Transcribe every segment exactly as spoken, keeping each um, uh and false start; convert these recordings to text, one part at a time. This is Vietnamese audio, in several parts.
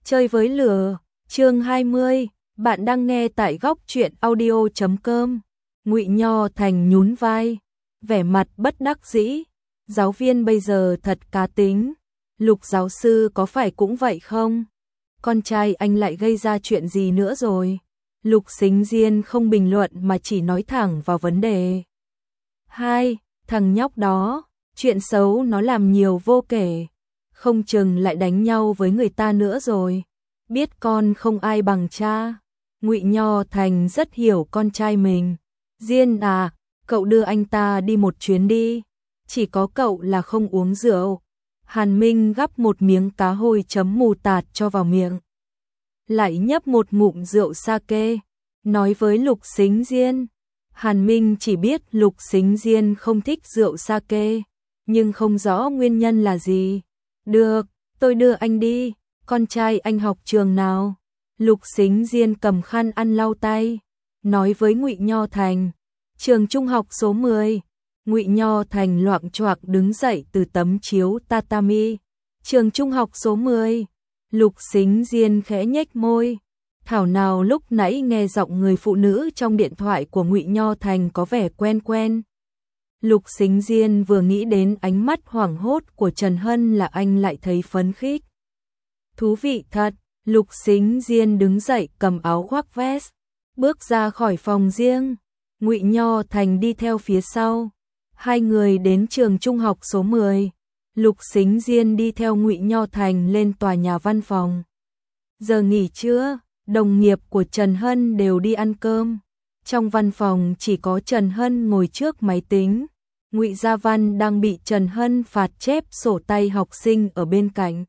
Chơi với lửa, chương hai mươi, bạn đang nghe tại góc truyện audio chấm com. Ngụy Nho Thành nhún vai, vẻ mặt bất đắc dĩ. Giáo viên bây giờ thật cá tính. Lục giáo sư có phải cũng vậy không? Con trai anh lại gây ra chuyện gì nữa rồi? Lục Sính Diên không bình luận mà chỉ nói thẳng vào vấn đề. Hai, thằng nhóc đó, chuyện xấu nó làm nhiều vô kể. Không chừng lại đánh nhau với người ta nữa rồi. Biết con không ai bằng cha. Ngụy Nho Thành rất hiểu con trai mình. Diên à, cậu đưa anh ta đi một chuyến đi. Chỉ có cậu là không uống rượu. Hàn Minh gắp một miếng cá hôi chấm mù tạt cho vào miệng. Lại nhấp một ngụm rượu sake. Nói với Lục Sính Diên. Hàn Minh chỉ biết Lục Sính Diên không thích rượu sake, nhưng không rõ nguyên nhân là gì. Được, tôi đưa anh đi. Con trai anh học trường nào? Lục Sính Diên cầm khăn ăn lau tay, nói với Ngụy Nho Thành. Trường trung học số mười. Ngụy Nho Thành loạng choạng đứng dậy từ tấm chiếu tatami. Trường trung học số mười. Lục Sính Diên khẽ nhếch môi. Thảo nào lúc nãy nghe giọng người phụ nữ trong điện thoại của Ngụy Nho Thành có vẻ quen quen. Lục Sính Diên vừa nghĩ đến ánh mắt hoảng hốt của Trần Hân là anh lại thấy phấn khích. Thú vị thật. Lục Sính Diên đứng dậy cầm áo khoác vest, bước ra khỏi phòng riêng. Ngụy Nho Thành đi theo phía sau. Hai người đến trường trung học số mười. Lục Sính Diên đi theo Ngụy Nho Thành lên tòa nhà văn phòng. Giờ nghỉ trưa, đồng nghiệp của Trần Hân đều đi ăn cơm. Trong văn phòng chỉ có Trần Hân ngồi trước máy tính. Ngụy Gia Văn đang bị Trần Hân phạt chép sổ tay học sinh ở bên cạnh.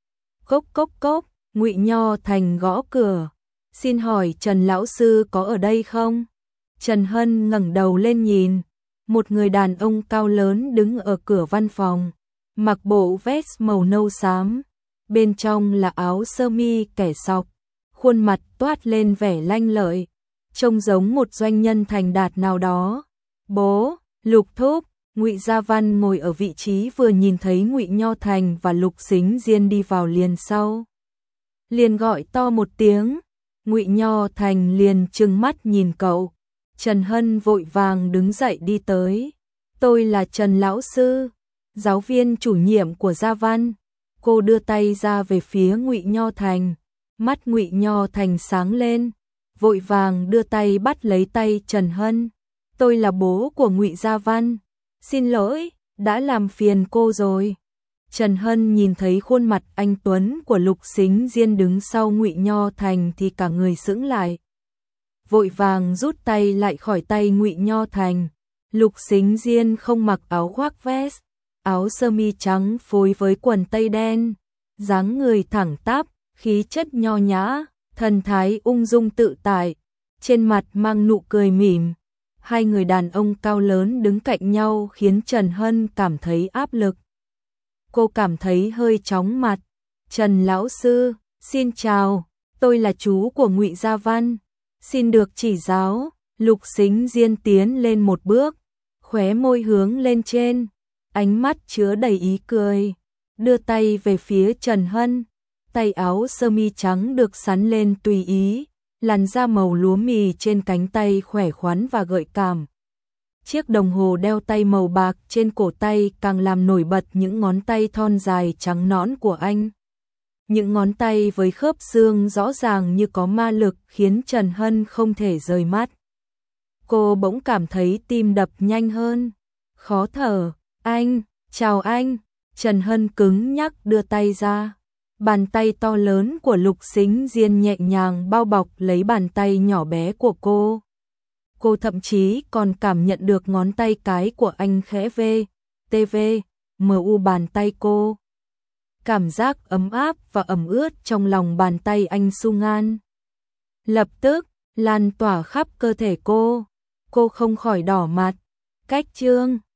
Cốc cốc cốc, Ngụy Nho Thành gõ cửa. Xin hỏi Trần lão sư có ở đây không? Trần Hân ngẩng đầu lên nhìn. Một người đàn ông cao lớn đứng ở cửa văn phòng, mặc bộ vest màu nâu xám. Bên trong là áo sơ mi kẻ sọc, khuôn mặt toát lên vẻ lanh lợi, trông giống một doanh nhân thành đạt nào đó. Bố, Lục thúc. Ngụy Gia Văn ngồi ở vị trí vừa nhìn thấy Ngụy Nho Thành và Lục Sính Diên đi vào liền sau. Liền gọi to một tiếng. Ngụy Nho Thành liền trừng mắt nhìn cậu. Trần Hân vội vàng đứng dậy đi tới. Tôi là Trần lão sư, giáo viên chủ nhiệm của Gia Văn. Cô đưa tay ra về phía Ngụy Nho Thành. Mắt Ngụy Nho Thành sáng lên, vội vàng đưa tay bắt lấy tay Trần Hân. Tôi là bố của Ngụy Gia Văn. Xin lỗi, đã làm phiền cô rồi. Trần Hân nhìn thấy khuôn mặt anh tuấn của Lục Sính Diên đứng sau Ngụy Nho Thành thì cả người sững lại. Vội vàng rút tay lại khỏi tay Ngụy Nho Thành. Lục Sính Diên không mặc áo khoác vest, áo sơ mi trắng phối với quần tây đen, dáng người thẳng tắp, khí chất nho nhã, thần thái ung dung tự tại, trên mặt mang nụ cười mỉm. Hai người đàn ông cao lớn đứng cạnh nhau khiến Trần Hân cảm thấy áp lực. Cô cảm thấy hơi chóng mặt. Trần lão sư, xin chào, tôi là chú của Ngụy Gia Văn. Xin được chỉ giáo. Lục Sính Diên tiến lên một bước, khóe môi hướng lên trên, ánh mắt chứa đầy ý cười, đưa tay về phía Trần Hân. Tay áo sơ mi trắng được sắn lên tùy ý, làn da màu lúa mì trên cánh tay khỏe khoắn và gợi cảm. Chiếc đồng hồ đeo tay màu bạc trên cổ tay càng làm nổi bật những ngón tay thon dài trắng nõn của anh. Những ngón tay với khớp xương rõ ràng như có ma lực khiến Trần Hân không thể rời mắt. Cô bỗng cảm thấy tim đập nhanh hơn, khó thở. Anh, chào anh. Trần Hân cứng nhắc đưa tay ra. Bàn tay to lớn của Lục Sính Diên nhẹ nhàng bao bọc lấy bàn tay nhỏ bé của cô. Cô thậm chí còn cảm nhận được ngón tay cái của anh khẽ vê, tê vê, mờ u bàn tay cô. Cảm giác ấm áp và ẩm ướt trong lòng bàn tay anh xung an. Lập tức, lan tỏa khắp cơ thể cô. Cô không khỏi đỏ mặt. Cách chương